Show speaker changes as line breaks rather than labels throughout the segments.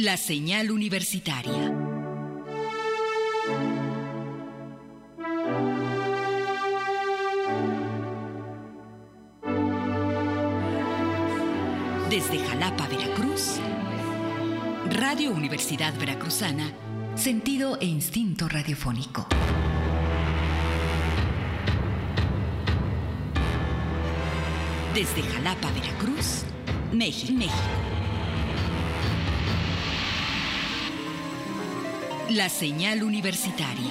La señal universitaria. Desde Jalapa, Veracruz, Radio Universidad Veracruzana, sentido e instinto radiofónico. Desde Jalapa, Veracruz, México. La señal universitaria.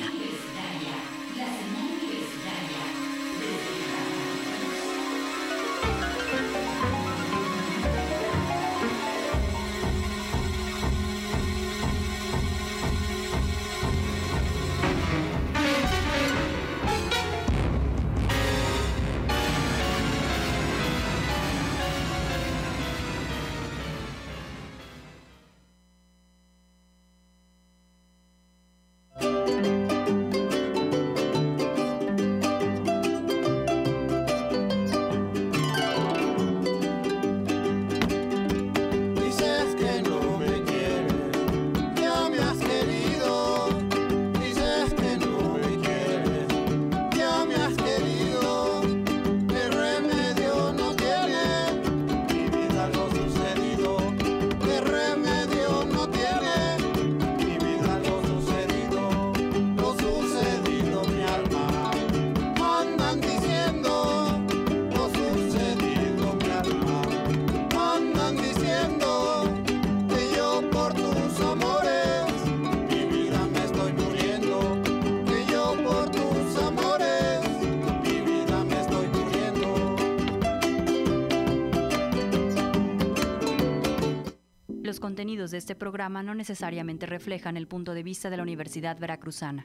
Los contenidos de este programa no necesariamente reflejan el punto de vista de la Universidad Veracruzana.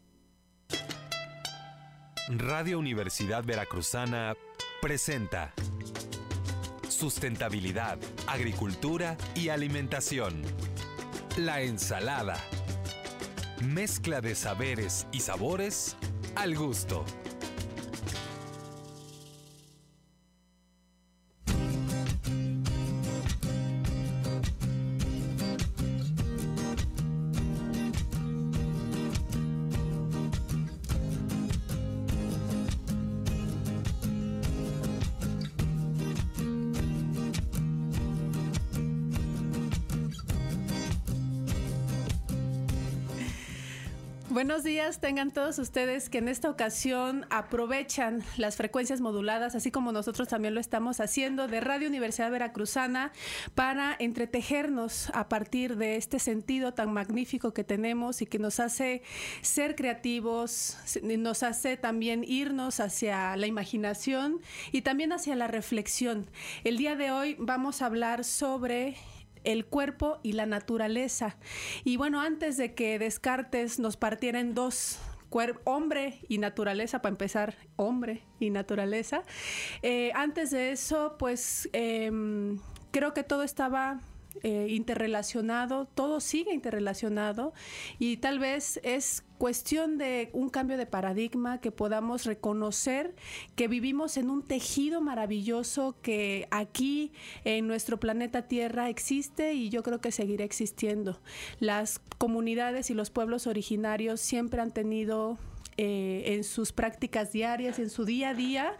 Radio Universidad Veracruzana presenta Sustentabilidad, Agricultura y Alimentación. La ensalada. Mezcla de saberes y sabores al gusto.
Buenos días, tengan todos ustedes que en esta ocasión aprovechan las frecuencias moduladas, así como nosotros también lo estamos haciendo, de Radio Universidad Veracruzana para entretejernos a partir de este sentido tan magnífico que tenemos y que nos hace ser creativos, nos hace también irnos hacia la imaginación y también hacia la reflexión. El día de hoy vamos a hablar sobre el cuerpo y la naturaleza. Y bueno, antes de que Descartes nos partiera en dos, hombre y naturaleza, para empezar, hombre y naturaleza, antes de eso, pues creo que todo estaba interrelacionado, todo sigue interrelacionado y tal vez es cuestión de un cambio de paradigma, que podamos reconocer que vivimos en un tejido maravilloso que aquí en nuestro planeta Tierra existe y yo creo que seguirá existiendo. Las comunidades y los pueblos originarios siempre han tenido en sus prácticas diarias, en su día a día,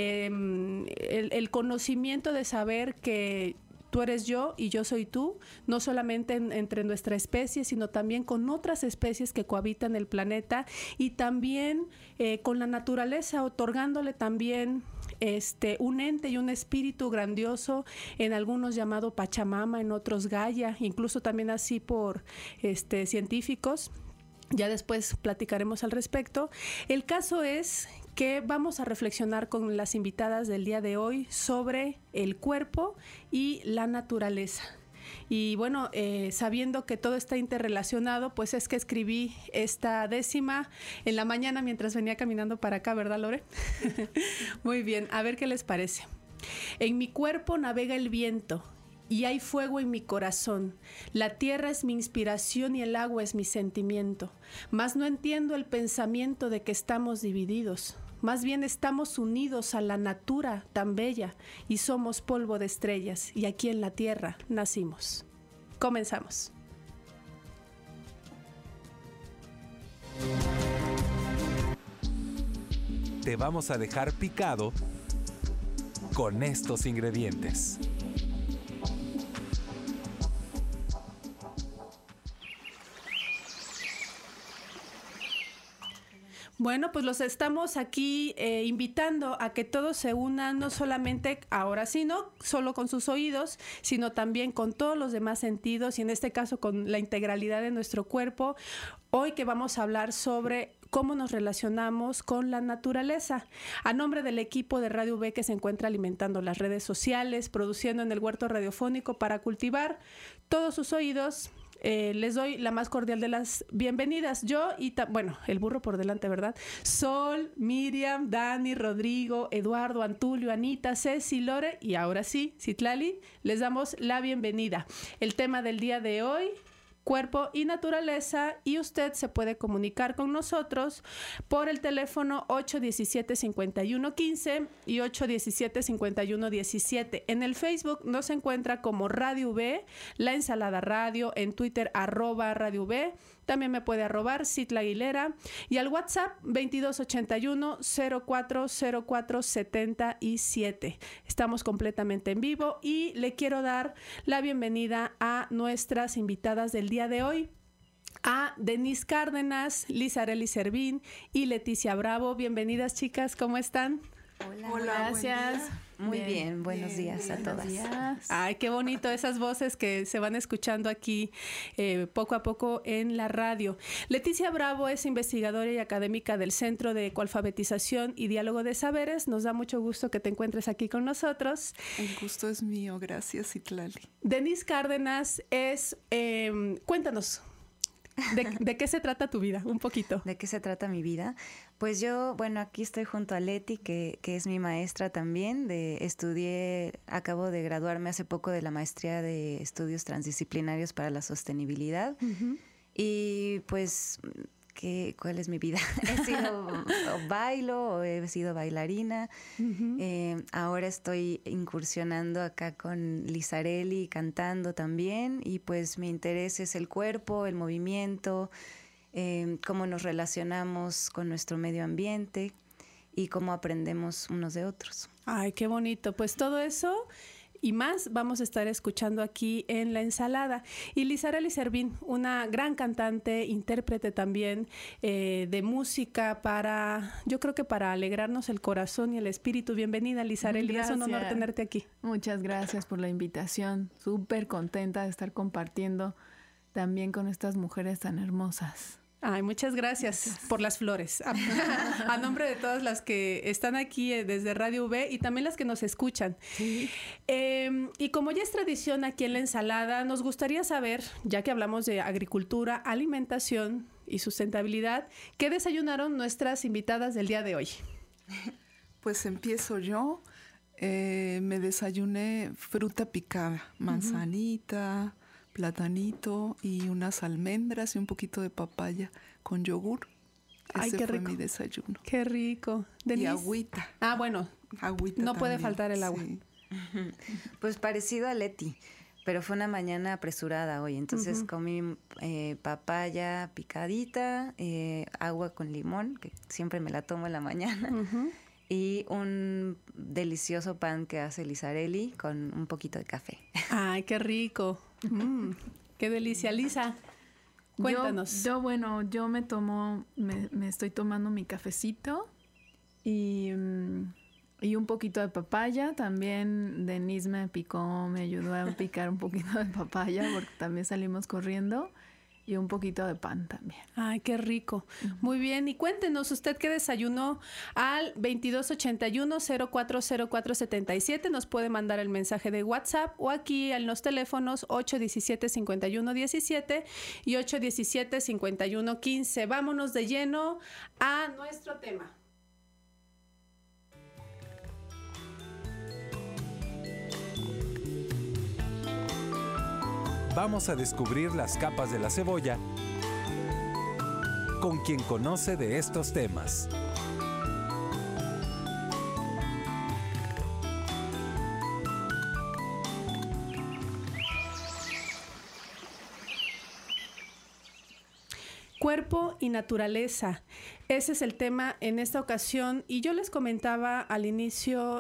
el conocimiento de saber que tú eres yo y yo soy tú, no solamente entre nuestra especie, sino también con otras especies que cohabitan el planeta y también con la naturaleza, otorgándole también un ente y un espíritu grandioso, en algunos llamado Pachamama, en otros Gaia, incluso también así por científicos. Ya después platicaremos al respecto. El caso es que vamos a reflexionar con las invitadas del día de hoy sobre el cuerpo y la naturaleza. Y bueno, sabiendo que todo está interrelacionado, pues es que escribí esta décima en la mañana mientras venía caminando para acá, ¿verdad, Lore? Muy bien, a ver qué les parece. En mi cuerpo navega el viento y hay fuego en mi corazón. La tierra es mi inspiración y el agua es mi sentimiento. Mas no entiendo el pensamiento de que estamos divididos. Más bien estamos unidos a la natura tan bella y somos polvo de estrellas y aquí en la tierra nacimos. Comenzamos.
Te vamos a dejar picado con estos ingredientes.
Bueno, pues los estamos aquí invitando a que todos se unan, no solamente ahora sí, no solo con sus oídos, sino también con todos los demás sentidos y en este caso con la integralidad de nuestro cuerpo. Hoy que vamos a hablar sobre cómo nos relacionamos con la naturaleza. A nombre del equipo de Radio V que se encuentra alimentando las redes sociales, produciendo en el huerto radiofónico para cultivar todos sus oídos, les doy la más cordial de las bienvenidas. Yo y, bueno, el burro por delante, ¿verdad? Sol, Miriam, Dani, Rodrigo, Eduardo, Antulio, Anita, Ceci, Lore y ahora sí, Citlali, les damos la bienvenida. El tema del día de hoy: cuerpo y naturaleza, y usted se puede comunicar con nosotros por el teléfono 817-5115 y 817-5117. En el Facebook nos encuentra como Radio V, La Ensalada Radio, en Twitter @Radio V. También me puede arrobar Citla Aguilera y al WhatsApp 2281-040477. Estamos completamente en vivo y le quiero dar la bienvenida a nuestras invitadas del día de hoy, a Denise Cárdenas, Lizarely Servín y Leticia Bravo. Bienvenidas, chicas, ¿cómo están?
Hola, gracias.
Muy bien, buenos días a todas.
Ay, qué bonito esas voces que se van escuchando aquí poco a poco en la radio. Leticia Bravo es investigadora y académica del Centro de Ecoalfabetización y Diálogo de Saberes. Nos da mucho gusto que te encuentres aquí con nosotros.
El gusto es mío, gracias, Citlali.
Denise Cárdenas es, cuéntanos, ¿de qué se trata tu vida? Un poquito.
¿De qué se trata mi vida? Pues yo, bueno, aquí estoy junto a Leti, que es mi maestra también. Acabo de graduarme hace poco de la maestría de estudios transdisciplinarios para la sostenibilidad. Uh-huh. Y pues, ¿cuál es mi vida? He sido bailarina. Uh-huh. Ahora estoy incursionando acá con Lizarely, cantando también. Y pues mi interés es el cuerpo, el movimiento, cómo nos relacionamos con nuestro medio ambiente y cómo aprendemos unos de otros.
Ay, qué bonito. Pues todo eso y más vamos a estar escuchando aquí en La Ensalada. Y Lizarely Servín, una gran cantante, intérprete también de música yo creo que para alegrarnos el corazón y el espíritu. Bienvenida, Lizarely, es un honor tenerte aquí.
Muchas gracias por la invitación, súper contenta de estar compartiendo también con estas mujeres tan hermosas.
Ay, muchas gracias por las flores. A nombre de todas las que están aquí desde Radio V y también las que nos escuchan. Sí. Y como ya es tradición aquí en La Ensalada, nos gustaría saber, ya que hablamos de agricultura, alimentación y sustentabilidad, ¿qué desayunaron nuestras invitadas del día de hoy?
Pues empiezo yo. Me desayuné fruta picada, manzanita, platanito y unas almendras y un poquito de papaya con yogur.
Ay, qué rico.
Fue mi desayuno.
Qué rico. Denise.
Y agüita.
Ah, bueno.
Agüita
no
también.
Puede faltar el agua.
Sí.
Pues parecido a Leti, pero fue una mañana apresurada hoy. Entonces comí papaya picadita, agua con limón, que siempre me la tomo en la mañana. Y un delicioso pan que hace Lizarely con un poquito de café.
Ay, qué rico. Qué delicia. Lisa, cuéntanos.
Yo me estoy tomando mi cafecito y un poquito de papaya. También Denise me ayudó a picar un poquito de papaya porque también salimos corriendo. Y un poquito de pan también.
Ay, qué rico. Muy bien. Y cuéntenos usted qué desayunó al 2281-040477. Nos puede mandar el mensaje de WhatsApp o aquí en los teléfonos 817-5117 y 817-5115. Vámonos de lleno a nuestro tema.
Vamos a descubrir las capas de la cebolla con quien conoce de estos temas.
Cuerpo y naturaleza. Ese es el tema en esta ocasión. Y yo les comentaba al inicio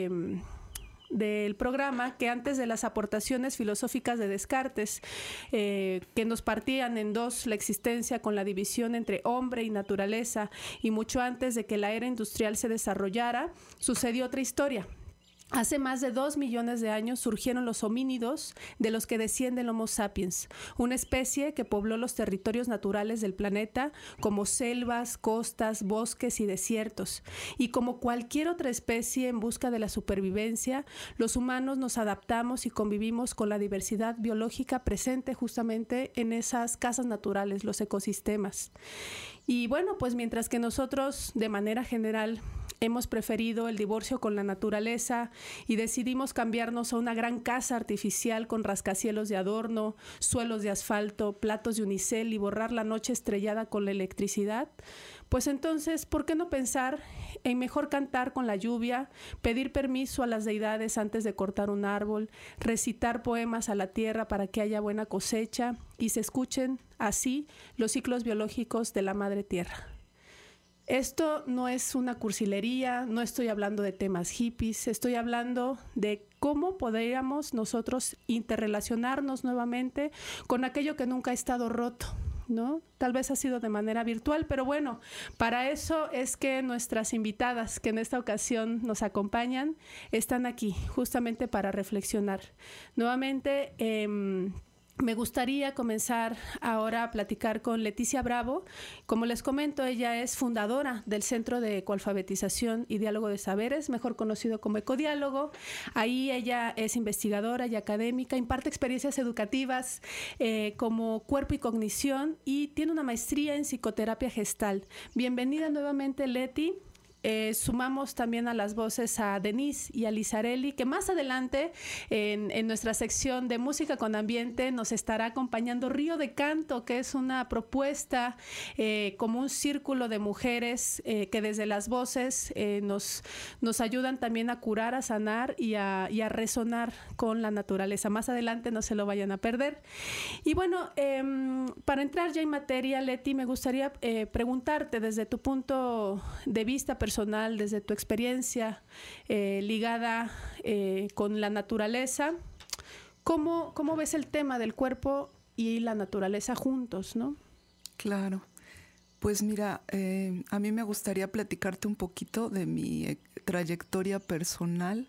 del programa que antes de las aportaciones filosóficas de Descartes, que nos partían en dos la existencia con la división entre hombre y naturaleza, y mucho antes de que la era industrial se desarrollara, sucedió otra historia. Hace más de 2 millones de años surgieron los homínidos, de los que desciende el Homo sapiens, una especie que pobló los territorios naturales del planeta, como selvas, costas, bosques y desiertos. Y como cualquier otra especie en busca de la supervivencia, los humanos nos adaptamos y convivimos con la diversidad biológica presente justamente en esas casas naturales, los ecosistemas. Y bueno, pues mientras que nosotros, de manera general, hemos preferido el divorcio con la naturaleza y decidimos cambiarnos a una gran casa artificial con rascacielos de adorno, suelos de asfalto, platos de unicel y borrar la noche estrellada con la electricidad, pues entonces, ¿por qué no pensar en mejor cantar con la lluvia, pedir permiso a las deidades antes de cortar un árbol, recitar poemas a la tierra para que haya buena cosecha y se escuchen así los ciclos biológicos de la madre tierra? Esto no es una cursilería, no estoy hablando de temas hippies, estoy hablando de cómo podríamos nosotros interrelacionarnos nuevamente con aquello que nunca ha estado roto, ¿no? Tal vez ha sido de manera virtual, pero bueno, para eso es que nuestras invitadas que en esta ocasión nos acompañan están aquí, justamente para reflexionar. Nuevamente, me gustaría comenzar ahora a platicar con Leticia Bravo. Como les comento, ella es fundadora del Centro de Ecoalfabetización y Diálogo de Saberes, mejor conocido como Ecodiálogo. Ahí ella es investigadora y académica, imparte experiencias educativas como cuerpo y cognición y tiene una maestría en psicoterapia gestal. Bienvenida nuevamente, Leti. Sumamos también a las voces a Denise y a Lizarelli, que más adelante en nuestra sección de música con ambiente nos estará acompañando Río de Canto, que es una propuesta como un círculo de mujeres que desde las voces nos ayudan también a curar, a sanar y a resonar con la naturaleza. Más adelante no se lo vayan a perder. Y bueno, para entrar ya en materia, Leti, me gustaría preguntarte desde tu punto de vista personal, desde tu experiencia ligada con la naturaleza, ¿cómo ves el tema del cuerpo y la naturaleza juntos, ¿no?
Claro. Pues mira, a mí me gustaría platicarte un poquito de mi trayectoria personal,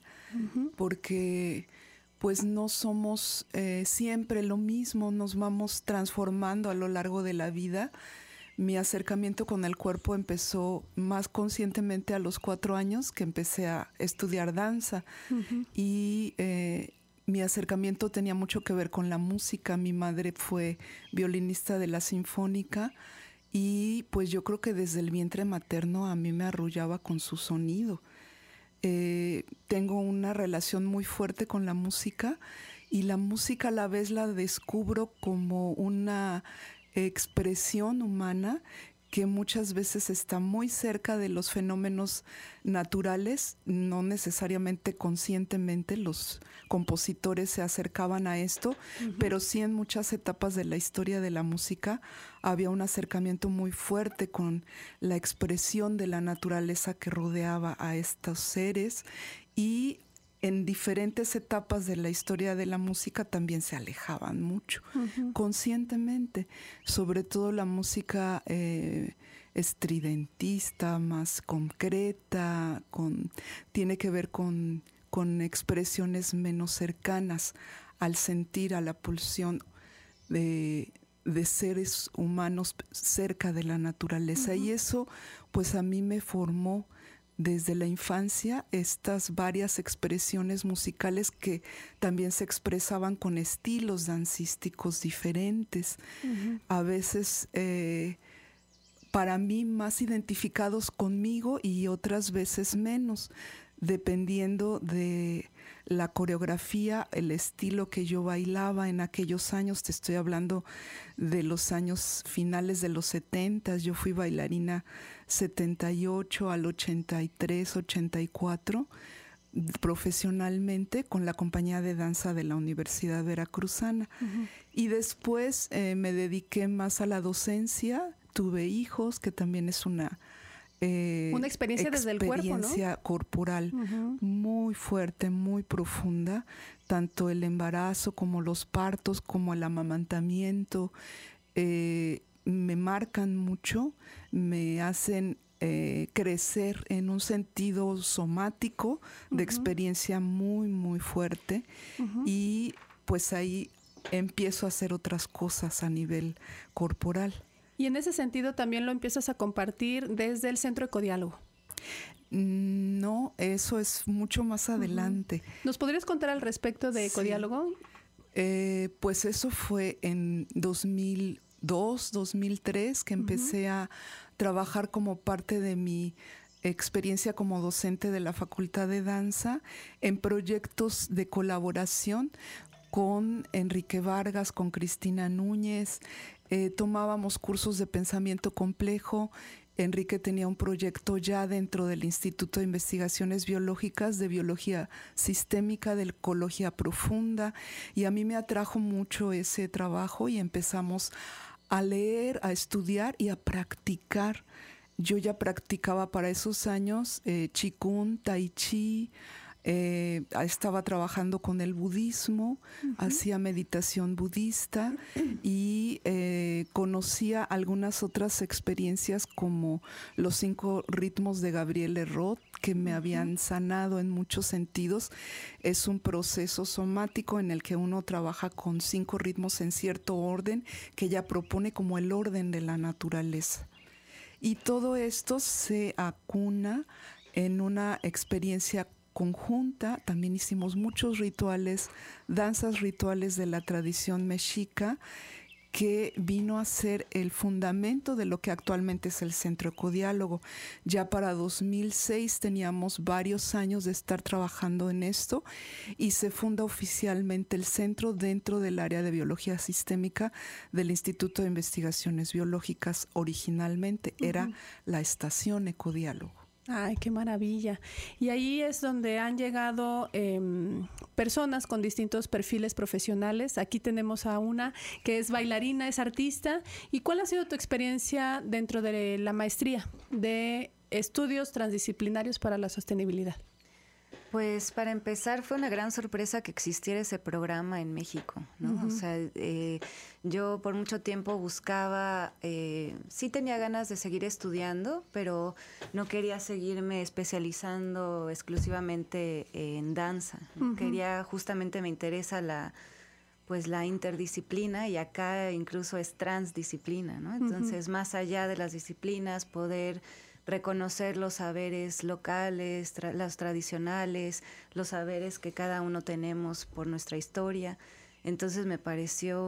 porque pues no somos siempre lo mismo, nos vamos transformando a lo largo de la vida. Mi acercamiento con el cuerpo empezó más conscientemente a los 4 años, que empecé a estudiar danza. Y mi acercamiento tenía mucho que ver con la música. Mi madre fue violinista de la Sinfónica y pues yo creo que desde el vientre materno a mí me arrullaba con su sonido. Tengo una relación muy fuerte con la música y la música a la vez la descubro como una expresión humana que muchas veces está muy cerca de los fenómenos naturales, no necesariamente conscientemente los compositores se acercaban a esto, pero sí en muchas etapas de la historia de la música había un acercamiento muy fuerte con la expresión de la naturaleza que rodeaba a estos seres y en diferentes etapas de la historia de la música también se alejaban mucho, conscientemente, sobre todo la música estridentista, más concreta, tiene que ver con expresiones menos cercanas al sentir, a la pulsión de seres humanos cerca de la naturaleza. Y eso pues a mí me formó desde la infancia estas varias expresiones musicales que también se expresaban con estilos dancísticos diferentes, a veces para mí más identificados conmigo y otras veces menos, dependiendo de la coreografía, el estilo que yo bailaba en aquellos años. Te estoy hablando de los años finales de los 70. Yo fui bailarina 78 al 83, 84, profesionalmente con la compañía de danza de la Universidad Veracruzana. Y después me dediqué más a la docencia, tuve hijos, que también es una
experiencia desde el cuerpo, ¿no?
Experiencia corporal muy fuerte, muy profunda, tanto el embarazo como los partos, como el amamantamiento, me marcan mucho, me hacen crecer en un sentido somático de experiencia muy, muy fuerte, y pues ahí empiezo a hacer otras cosas a nivel corporal.
Y en ese sentido también lo empiezas a compartir desde el Centro Ecodiálogo.
No, eso es mucho más adelante.
¿Nos podrías contar al respecto de Ecodiálogo?
Pues eso fue en 2002, 2003, que empecé a trabajar como parte de mi experiencia como docente de la Facultad de Danza en proyectos de colaboración con Enrique Vargas, con Cristina Núñez. Tomábamos cursos de pensamiento complejo. Enrique tenía un proyecto ya dentro del Instituto de Investigaciones Biológicas de Biología Sistémica, de Ecología Profunda, y a mí me atrajo mucho ese trabajo y empezamos a leer, a estudiar y a practicar. Yo ya practicaba para esos años Qigong, Tai Chi, estaba trabajando con el budismo, hacía meditación budista y conocía algunas otras experiencias como los 5 ritmos de Gabriele Roth, que me habían sanado en muchos sentidos. Es un proceso somático en el que uno trabaja con 5 ritmos en cierto orden, que ella propone como el orden de la naturaleza. Y todo esto se acuna en una experiencia conjunta. También hicimos muchos rituales, danzas rituales de la tradición mexica, que vino a ser el fundamento de lo que actualmente es el Centro Ecodiálogo. Ya para 2006 teníamos varios años de estar trabajando en esto y se funda oficialmente el centro dentro del área de biología sistémica del Instituto de Investigaciones Biológicas. Originalmente era la estación Ecodiálogo.
Ay, qué maravilla. Y ahí es donde han llegado personas con distintos perfiles profesionales. Aquí tenemos a una que es bailarina, es artista. ¿Y cuál ha sido tu experiencia dentro de la maestría de estudios transdisciplinarios para la sostenibilidad?
Pues para empezar fue una gran sorpresa que existiera ese programa en México, ¿no? O sea, yo por mucho tiempo buscaba, sí tenía ganas de seguir estudiando, pero no quería seguirme especializando exclusivamente en danza. Quería, justamente me interesa la interdisciplina, y acá incluso es transdisciplina, ¿no? Entonces, más allá de las disciplinas, poder reconocer los saberes locales, los tradicionales, los saberes que cada uno tenemos por nuestra historia. Entonces me pareció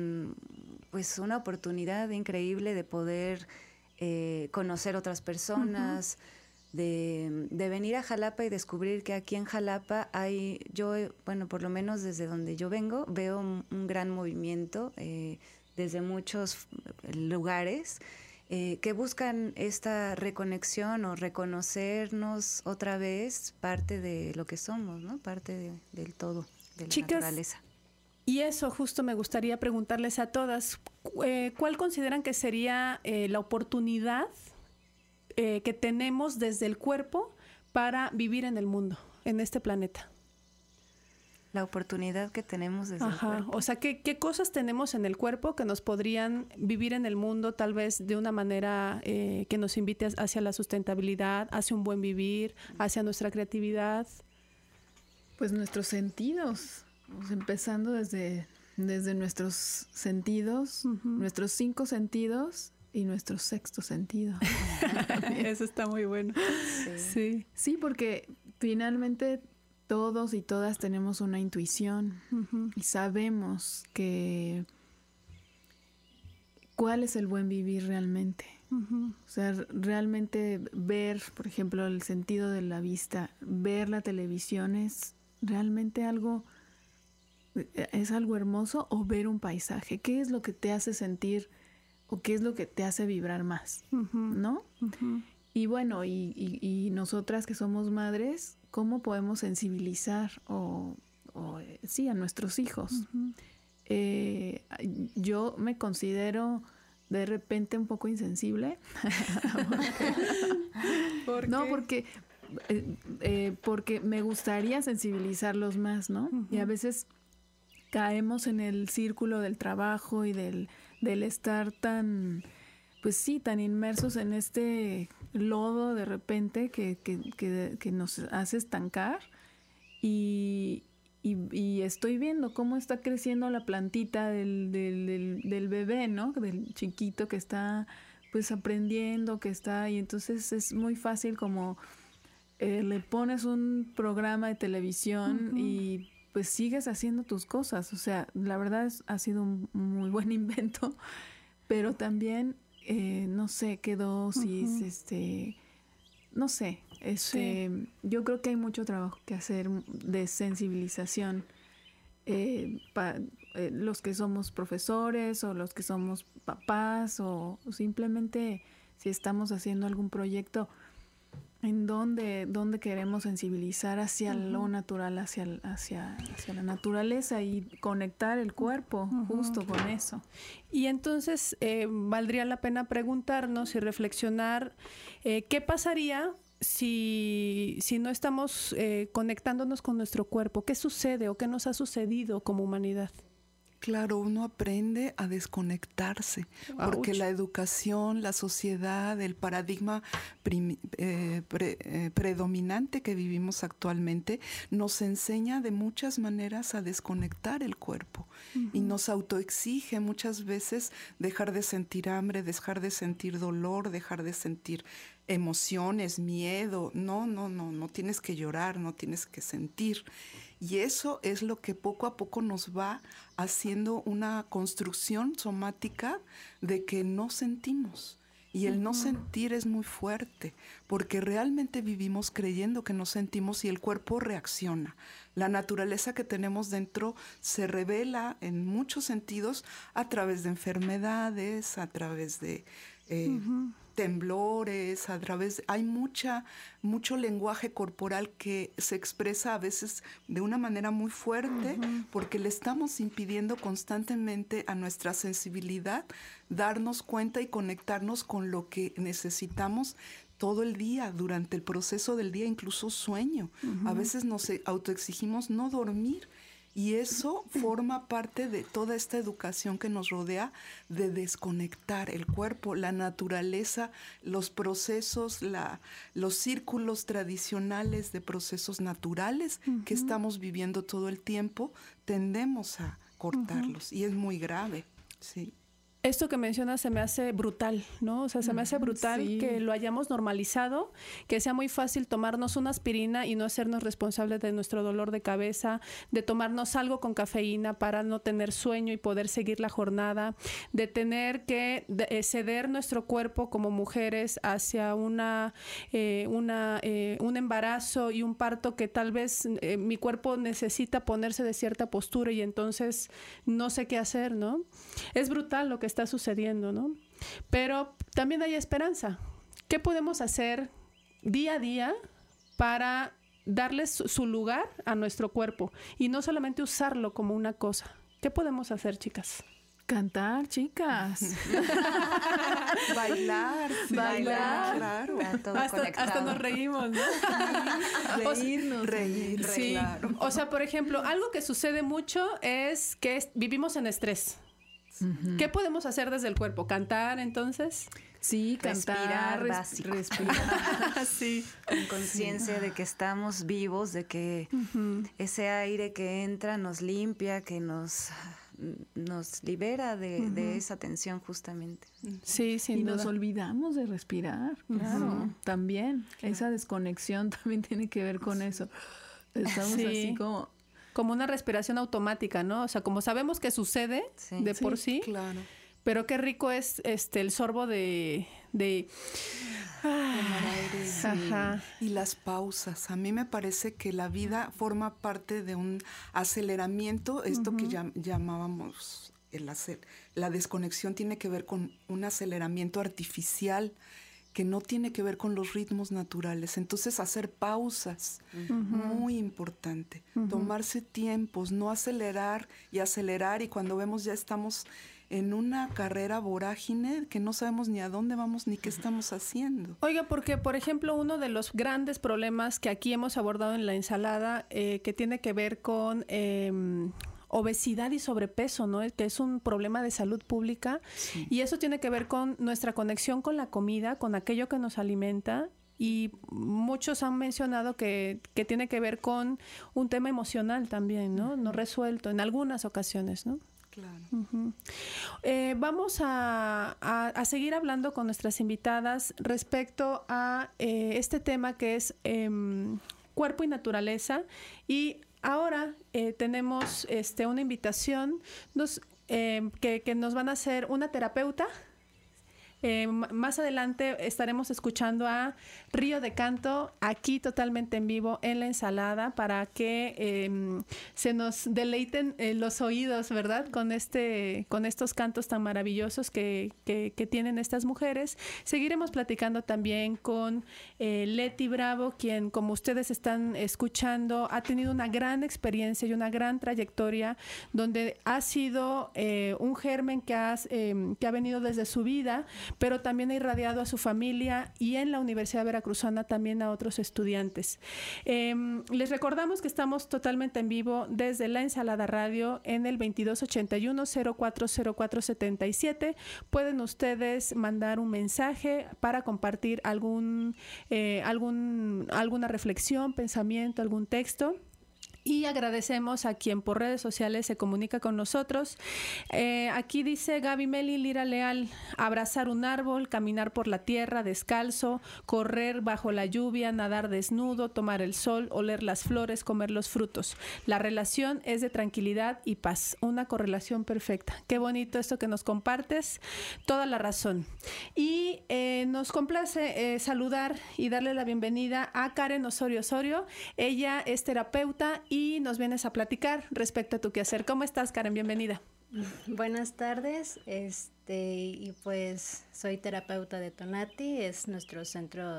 una oportunidad increíble de poder conocer otras personas, de venir a Jalapa y descubrir que aquí en Jalapa hay, por lo menos desde donde yo vengo, veo un gran movimiento desde muchos lugares que buscan esta reconexión o reconocernos otra vez parte de lo que somos, ¿no? Parte del todo, de la naturaleza.
Y eso justo me gustaría preguntarles a todas, ¿cuál consideran que sería la oportunidad que tenemos desde el cuerpo para vivir en el mundo, en este planeta?
La oportunidad que tenemos desde el cuerpo.
O sea, ¿qué cosas tenemos en el cuerpo que nos podrían vivir en el mundo tal vez de una manera que nos invite hacia la sustentabilidad, hacia un buen vivir, hacia nuestra creatividad?
Pues nuestros sentidos, empezando desde nuestros sentidos, nuestros 5 sentidos y nuestro 6º sentido.
Eso está muy bueno.
Sí, porque finalmente todos y todas tenemos una intuición y sabemos cuál es el buen vivir realmente. O sea, realmente ver, por ejemplo, el sentido de la vista, ver la televisión es realmente algo hermoso, o ver un paisaje. ¿Qué es lo que te hace sentir o qué es lo que te hace vibrar más? ¿No? Y bueno, y nosotras que somos madres, ¿cómo podemos sensibilizar sí, a nuestros hijos?
Uh-huh.
Yo me considero de repente un poco insensible.
¿Por
No,
qué?
porque me gustaría sensibilizarlos más, ¿no?
Uh-huh.
Y a veces caemos en el círculo del trabajo y del estar tan, pues sí, tan inmersos en este lodo de repente que nos hace estancar. Y estoy viendo cómo está creciendo la plantita del bebé, ¿no? Del chiquito que está pues aprendiendo, y entonces es muy fácil como le pones un programa de televisión uh-huh. y pues sigues haciendo tus cosas. O sea, la verdad ha sido un muy buen invento, pero también, no sé, qué dosis,
uh-huh.
No sé,
sí.
Yo creo que hay mucho trabajo que hacer de sensibilización para los que somos profesores o los que somos papás o simplemente si estamos haciendo algún proyecto en donde queremos sensibilizar hacia uh-huh. lo natural, hacia la naturaleza y conectar el cuerpo uh-huh. justo con eso.
Y entonces valdría la pena preguntarnos y reflexionar qué pasaría si no estamos conectándonos con nuestro cuerpo. ¿Qué sucede o qué nos ha sucedido como humanidad?
Claro, uno aprende a desconectarse, porque la educación, la sociedad, el paradigma predominante que vivimos actualmente nos enseña de muchas maneras a desconectar el cuerpo uh-huh. y nos autoexige muchas veces dejar de sentir hambre, dejar de sentir dolor, dejar de sentir emociones, miedo. No tienes que llorar, no tienes que sentir. Y eso es lo que poco a poco nos va haciendo una construcción somática de que no sentimos. Y el no sentir es muy fuerte, porque realmente vivimos creyendo que no sentimos y el cuerpo reacciona. La naturaleza que tenemos dentro se revela en muchos sentidos a través de enfermedades, a través de temblores, hay mucho lenguaje corporal que se expresa a veces de una manera muy fuerte porque le estamos impidiendo constantemente a nuestra sensibilidad darnos cuenta y conectarnos con lo que necesitamos todo el día, durante el proceso del día, incluso sueño. A veces nos autoexigimos no dormir. Y eso forma parte de toda esta educación que nos rodea de desconectar el cuerpo, la naturaleza, los procesos, los círculos tradicionales de procesos naturales que estamos viviendo todo el tiempo, tendemos a cortarlos y es muy grave, sí.
Esto que mencionas se me hace brutal, ¿no? O sea, se me hace brutal sí. que lo hayamos normalizado, que sea muy fácil tomarnos una aspirina y no hacernos responsables de nuestro dolor de cabeza, de tomarnos algo con cafeína para no tener sueño y poder seguir la jornada, de tener que ceder nuestro cuerpo como mujeres hacia un embarazo y un parto que tal vez mi cuerpo necesita ponerse de cierta postura y entonces no sé qué hacer, ¿no? Es brutal lo que está sucediendo, ¿no? Pero también hay esperanza. ¿Qué podemos hacer día a día para darles su lugar a nuestro cuerpo y no solamente usarlo como una cosa? ¿Qué podemos hacer, chicas?
Cantar, chicas.
Bailar, claro.
Hasta nos reímos, ¿no?
Reír,
sí.
Claro.
O sea, por ejemplo, algo que sucede mucho es que vivimos en estrés. ¿Qué podemos hacer desde el cuerpo? ¿Cantar, entonces?
Sí, cantar, respirar.
Sí.
Con conciencia de que estamos vivos, de que ese aire que entra nos limpia, que nos libera de esa tensión justamente.
Sí, sin duda.
Nos olvidamos de respirar, claro. También, esa desconexión también tiene que ver con eso. Estamos así
como una respiración automática, ¿no? O sea, como sabemos que sucede por sí,
claro.
Pero qué rico es el sorbo de
aire, y las pausas. A mí me parece que la vida forma parte de un aceleramiento, esto que llamábamos la desconexión tiene que ver con un aceleramiento artificial que no tiene que ver con los ritmos naturales. Entonces, hacer pausas, muy importante. Tomarse tiempos, no acelerar, y cuando vemos ya estamos en una carrera vorágine que no sabemos ni a dónde vamos ni qué estamos haciendo.
Oiga, porque, por ejemplo, uno de los grandes problemas que aquí hemos abordado en la ensalada, que tiene que ver con obesidad y sobrepeso, ¿no? Que es un problema de salud pública. Sí. Y eso tiene que ver con nuestra conexión con la comida, con aquello que nos alimenta. Y muchos han mencionado que tiene que ver con un tema emocional también, ¿no? No resuelto en algunas ocasiones, ¿no?
Claro.
Vamos a seguir hablando con nuestras invitadas respecto a este tema que es cuerpo y naturaleza. Y ahora tenemos una invitación que nos van a hacer una terapeuta. Más adelante estaremos escuchando a Río de Canto, aquí totalmente en vivo en la ensalada, para que se nos deleiten los oídos, ¿verdad? Con estos cantos tan maravillosos que tienen estas mujeres. Seguiremos platicando también con Leti Bravo, quien, como ustedes están escuchando, ha tenido una gran experiencia y una gran trayectoria, donde ha sido un germen que ha venido desde su vida, pero también ha irradiado a su familia y en la Universidad Veracruzana también a otros estudiantes. Les recordamos que estamos totalmente en vivo desde La Ensalada Radio en el 2281-040477. Pueden ustedes mandar un mensaje para compartir alguna reflexión, pensamiento, algún texto. Y agradecemos a quien por redes sociales se comunica con nosotros. Aquí dice Gaby Meli Lira Leal: abrazar un árbol, caminar por la tierra descalzo, correr bajo la lluvia, nadar desnudo, tomar el sol, oler las flores, comer los frutos. La relación es de tranquilidad y paz, una correlación perfecta. Qué bonito esto que nos compartes, toda la razón. Y nos complace saludar y darle la bienvenida a Karen Osorio Osorio. Ella es terapeuta y nos vienes a platicar respecto a tu quehacer. ¿Cómo estás, Karen? Bienvenida.
Buenas tardes, y pues soy terapeuta de Tonati, es nuestro centro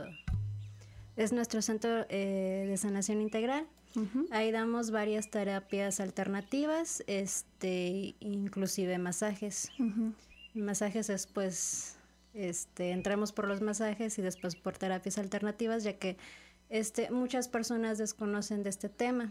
de sanación integral. Ahí damos varias terapias alternativas, inclusive masajes. Masajes es pues, entramos por los masajes y después por terapias alternativas, ya que muchas personas desconocen de este tema.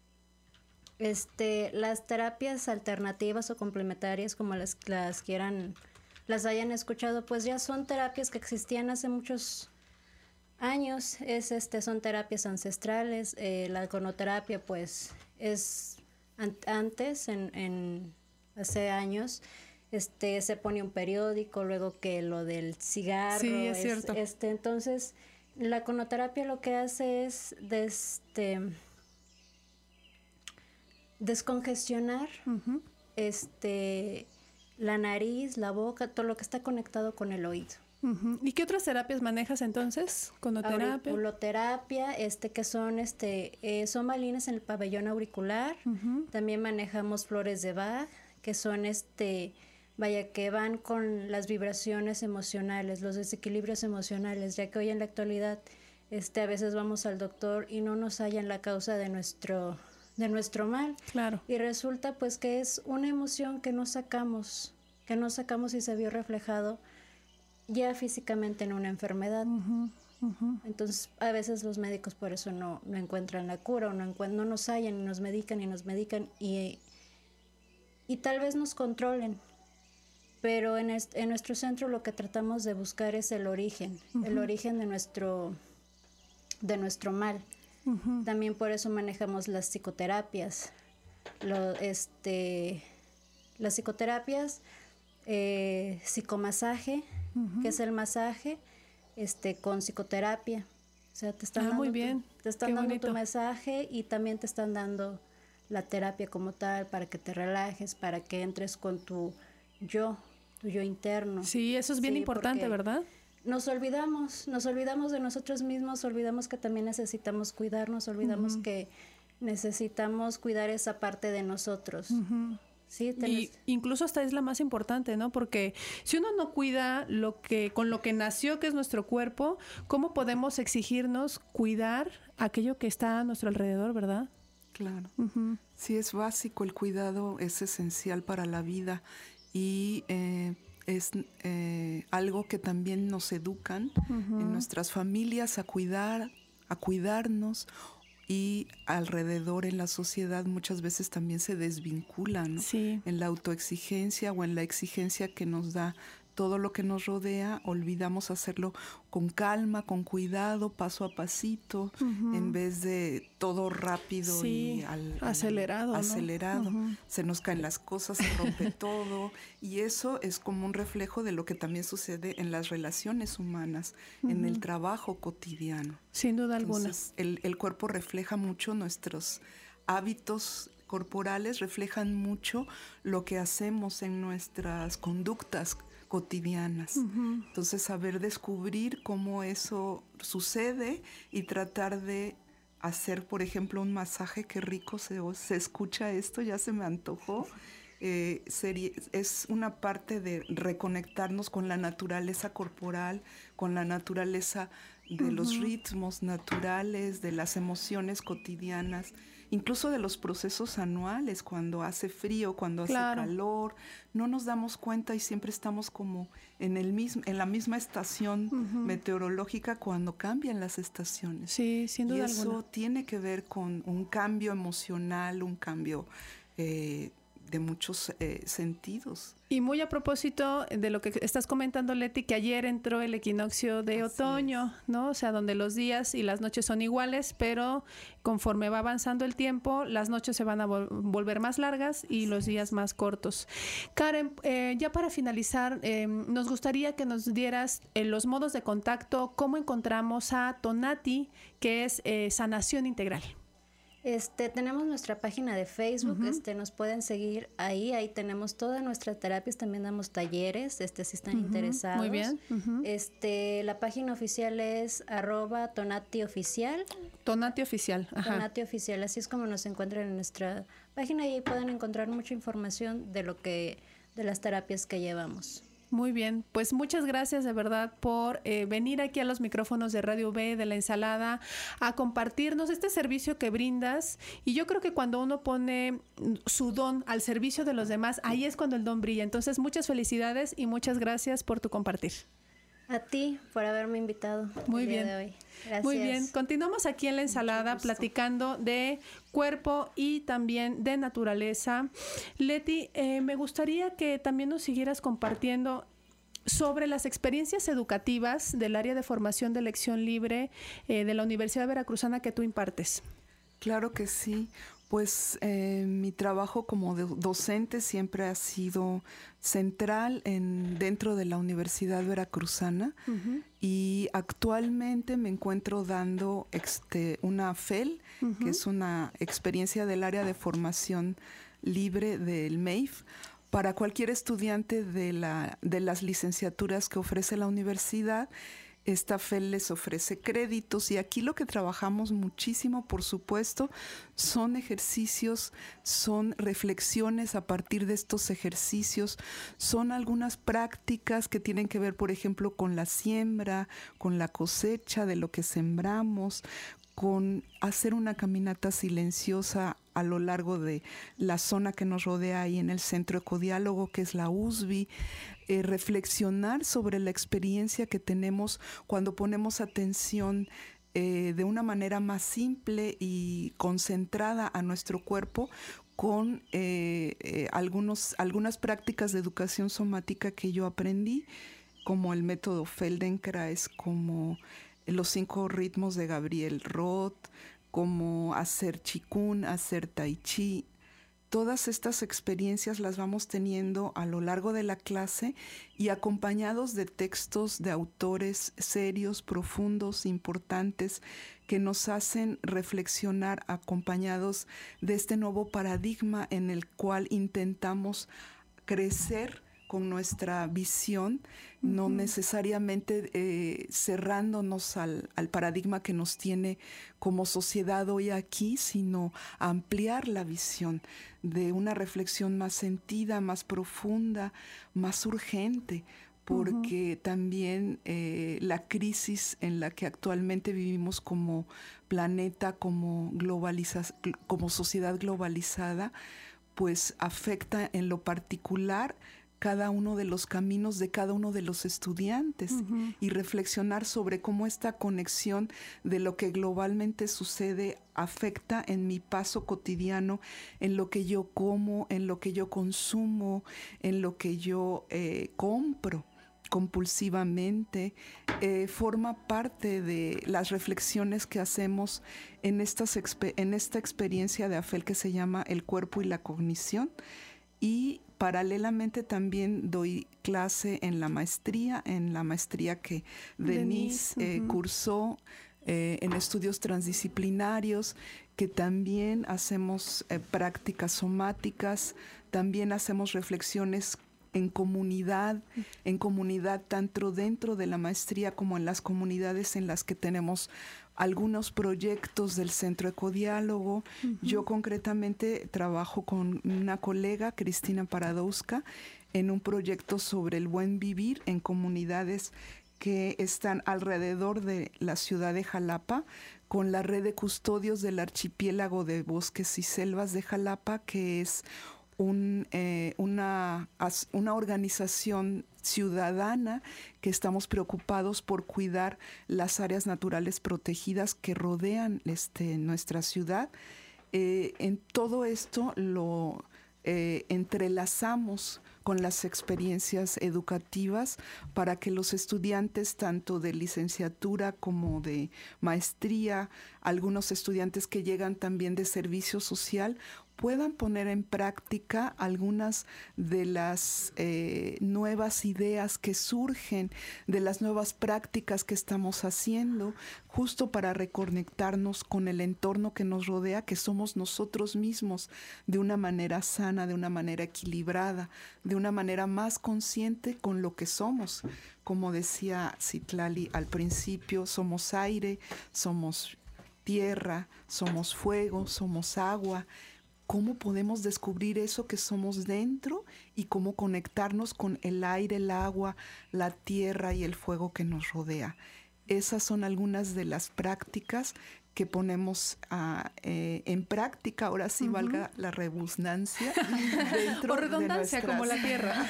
Las terapias alternativas o complementarias, como las hayan escuchado, pues ya son terapias que existían hace muchos años. Son terapias ancestrales. La iconoterapia, pues, es antes, hace años, se pone un periódico, luego que lo del cigarro.
Sí, es cierto.
Entonces, la iconoterapia lo que hace es descongestionar la nariz, la boca, todo lo que está conectado con el oído.
¿Y qué otras terapias manejas entonces? ¿Conoterapia?
Auriculoterapia, que son balines en el pabellón auricular. También manejamos flores de Bach, que son que van con las vibraciones emocionales, los desequilibrios emocionales, ya que hoy en la actualidad a veces vamos al doctor y no nos hallan la causa de nuestro mal. Claro. Y resulta pues que es una emoción que no sacamos y se vio reflejado ya físicamente en una enfermedad. Entonces a veces los médicos por eso no encuentran la cura, o no nos hallan y nos medican y tal vez nos controlen. Pero en nuestro centro lo que tratamos de buscar es el origen de nuestro mal. También por eso manejamos las psicoterapias. Las psicoterapias, psicomasaje, que es el masaje, con psicoterapia. O sea, te están dando tu masaje y también te están dando la terapia como tal para que te relajes, para que entres con tu yo interno.
Sí, eso es bien importante, ¿verdad?
Nos olvidamos de nosotros mismos, olvidamos que también necesitamos cuidarnos, olvidamos que necesitamos cuidar esa parte de nosotros. Sí,
y incluso hasta es la más importante, ¿no? Porque si uno no cuida con lo que nació, que es nuestro cuerpo, ¿cómo podemos exigirnos cuidar aquello que está a nuestro alrededor, verdad?
Claro. Sí, es básico, el cuidado es esencial para la vida y es algo que también nos educan en nuestras familias a cuidarnos. Y alrededor en la sociedad muchas veces también se desvinculan, ¿no?
Sí.
En la autoexigencia o en la exigencia que nos da todo lo que nos rodea, olvidamos hacerlo con calma, con cuidado, paso a pasito, en vez de todo rápido y
acelerado. ¿No?
Se nos caen las cosas, se rompe todo, y eso es como un reflejo de lo que también sucede en las relaciones humanas, en el trabajo cotidiano.
Sin duda
Entonces,
alguna.
El cuerpo refleja mucho nuestros hábitos corporales, reflejan mucho lo que hacemos en nuestras conductas cotidianas. Entonces, saber descubrir cómo eso sucede y tratar de hacer, por ejemplo, un masaje. Qué rico se escucha esto, ya se me antojó. Es una parte de reconectarnos con la naturaleza corporal, con la naturaleza de los ritmos naturales, de las emociones cotidianas, incluso de los procesos anuales, cuando hace frío, cuando hace calor, no nos damos cuenta y siempre estamos como en la misma estación meteorológica cuando cambian las estaciones.
Sí, sin duda
alguna. Y eso tiene que ver con un cambio emocional, un cambio de muchos sentidos.
Y muy a propósito de lo que estás comentando, Leti, que ayer entró el equinoccio de otoño, ¿no? O sea, donde los días y las noches son iguales, pero conforme va avanzando el tiempo, las noches se van a volver más largas y los días más cortos. Karen, ya para finalizar, nos gustaría que nos dieras los modos de contacto, cómo encontramos a Tonati, que es Sanación Integral.
Tenemos nuestra página de Facebook, nos pueden seguir ahí tenemos todas nuestras terapias, también damos talleres, si están interesados.
Muy bien.
La página oficial es @TonatiOficial.
TonatiOficial.
TonatiOficial, así es como nos encuentran en nuestra página y ahí pueden encontrar mucha información de las terapias que llevamos.
Muy bien, pues muchas gracias de verdad por venir aquí a los micrófonos de Radio V de La Ensalada a compartirnos este servicio que brindas, y yo creo que cuando uno pone su don al servicio de los demás, ahí es cuando el don brilla. Entonces, muchas felicidades y muchas gracias por tu compartir.
A ti por haberme invitado.
Muy bien.
Día de hoy. Gracias.
Muy bien. Continuamos aquí en La Ensalada platicando de cuerpo y también de naturaleza. Leti, me gustaría que también nos siguieras compartiendo sobre las experiencias educativas del área de formación de elección libre de la Universidad Veracruzana que tú impartes.
Claro que sí. Pues mi trabajo como docente siempre ha sido central dentro de la Universidad Veracruzana, y actualmente me encuentro dando una FEL, que es una experiencia del área de formación libre del MEIF, para cualquier estudiante de las licenciaturas que ofrece la universidad. Esta FEL les ofrece créditos, y aquí lo que trabajamos muchísimo, por supuesto, son ejercicios, son reflexiones a partir de estos ejercicios, son algunas prácticas que tienen que ver, por ejemplo, con la siembra, con la cosecha de lo que sembramos, con hacer una caminata silenciosa a lo largo de la zona que nos rodea ahí en el Centro Ecodiálogo, que es la USB, reflexionar sobre la experiencia que tenemos cuando ponemos atención de una manera más simple y concentrada a nuestro cuerpo, con algunas prácticas de educación somática que yo aprendí, como el método Feldenkrais, como los 5 ritmos de Gabriel Roth, como hacer Qigong, hacer Tai Chi. Todas estas experiencias las vamos teniendo a lo largo de la clase y acompañados de textos de autores serios, profundos, importantes, que nos hacen reflexionar, acompañados de este nuevo paradigma en el cual intentamos crecer con nuestra visión, no necesariamente cerrándonos al paradigma que nos tiene como sociedad hoy aquí, sino ampliar la visión de una reflexión más sentida, más profunda, más urgente, porque también la crisis en la que actualmente vivimos como planeta, como sociedad globalizada, pues afecta en lo particular cada uno de los caminos de cada uno de los estudiantes y reflexionar sobre cómo esta conexión de lo que globalmente sucede afecta en mi paso cotidiano, en lo que yo como, en lo que yo consumo, en lo que yo compro compulsivamente, forma parte de las reflexiones que hacemos en esta experiencia de Afel que se llama El cuerpo y la cognición. Y paralelamente también doy clase en la maestría que Denise cursó en estudios transdisciplinarios, que también hacemos prácticas somáticas, también hacemos reflexiones en comunidad tanto dentro de la maestría como en las comunidades en las que tenemos algunos proyectos del Centro Ecodiálogo. Yo concretamente trabajo con una colega, Cristina Paradowska, en un proyecto sobre el buen vivir en comunidades que están alrededor de la ciudad de Jalapa, con la red de custodios del archipiélago de bosques y selvas de Jalapa, que es una organización ciudadana que estamos preocupados por cuidar las áreas naturales protegidas que rodean nuestra ciudad. En todo esto lo entrelazamos con las experiencias educativas para que los estudiantes tanto de licenciatura como de maestría, algunos estudiantes que llegan también de servicio social, puedan poner en práctica algunas de las nuevas ideas que surgen, de las nuevas prácticas que estamos haciendo, justo para reconectarnos con el entorno que nos rodea, que somos nosotros mismos, de una manera sana, de una manera equilibrada, de una manera más consciente con lo que somos. Como decía Citlali al principio, somos aire, somos tierra, somos fuego, somos agua. ¿Cómo podemos descubrir eso que somos dentro y cómo conectarnos con el aire, el agua, la tierra y el fuego que nos rodea? Esas son algunas de las prácticas que ponemos en práctica, ahora sí valga la redundancia, dentro
o redundancia
de
como la tierra.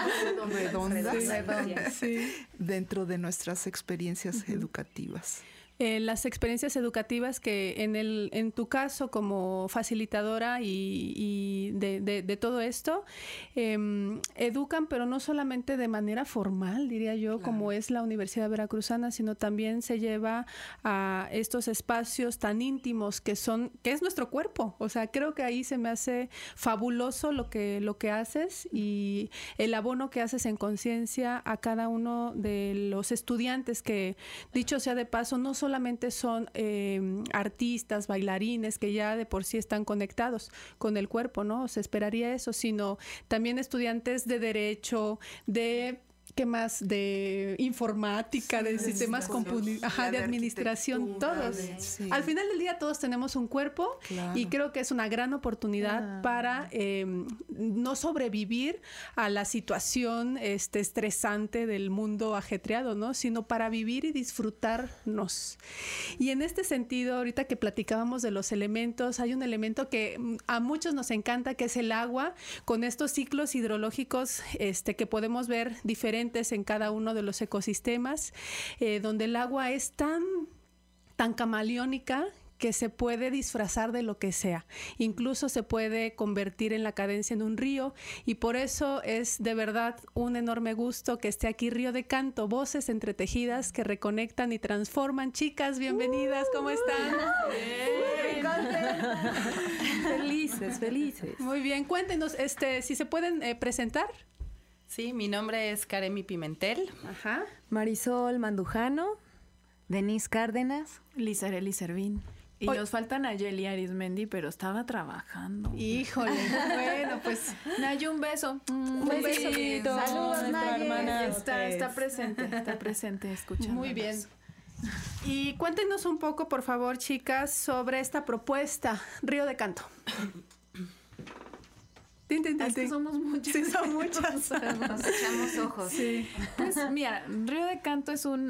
Dentro de nuestras experiencias educativas.
Las experiencias educativas que en tu caso como facilitadora y de todo esto, educan, pero no solamente de manera formal, diría yo, claro, como es la Universidad Veracruzana, sino también se lleva a estos espacios tan íntimos que es nuestro cuerpo. O sea, creo que ahí se me hace fabuloso lo que haces y el abono que haces en conciencia a cada uno de los estudiantes que, dicho sea de paso, no solamente son artistas, bailarines que ya de por sí están conectados con el cuerpo, ¿no? Se esperaría eso, sino también estudiantes de derecho, ¿qué más? De informática, de sistemas de administración, todos. Sí. Al final del día todos tenemos un cuerpo, claro, y creo que es una gran oportunidad para no sobrevivir a la situación estresante del mundo ajetreado, ¿no? Sino para vivir y disfrutarnos. Y en este sentido, ahorita que platicábamos de los elementos, hay un elemento que a muchos nos encanta, que es el agua, con estos ciclos hidrológicos que podemos ver diferentes en cada uno de los ecosistemas, donde el agua es tan camaleónica que se puede disfrazar de lo que sea. Incluso se puede convertir en la cadencia en un río, y por eso es de verdad un enorme gusto que esté aquí Río de Canto, voces entretejidas que reconectan y transforman. Chicas, bienvenidas, ¿cómo están?
Felices.
Muy bien, cuéntenos, si se pueden presentar.
Sí, mi nombre es Karemi Pimentel.
Ajá.
Marisol Mandujano.
Denise Cárdenas.
Lisareli Servín. Y nos falta Nayeli Arismendi, pero estaba trabajando.
Híjole, bueno, pues
Nayi, un beso.
Un besito.
Saludos, Nayi.
Hermana. Está presente escuchando.
Muy bien. Y cuéntenos un poco, por favor, chicas, sobre esta propuesta, Río de Canto.
Es que somos muchas.
Sí, son muchas.
Nos echamos ojos.
Sí.
Pues mira, Río de Canto es un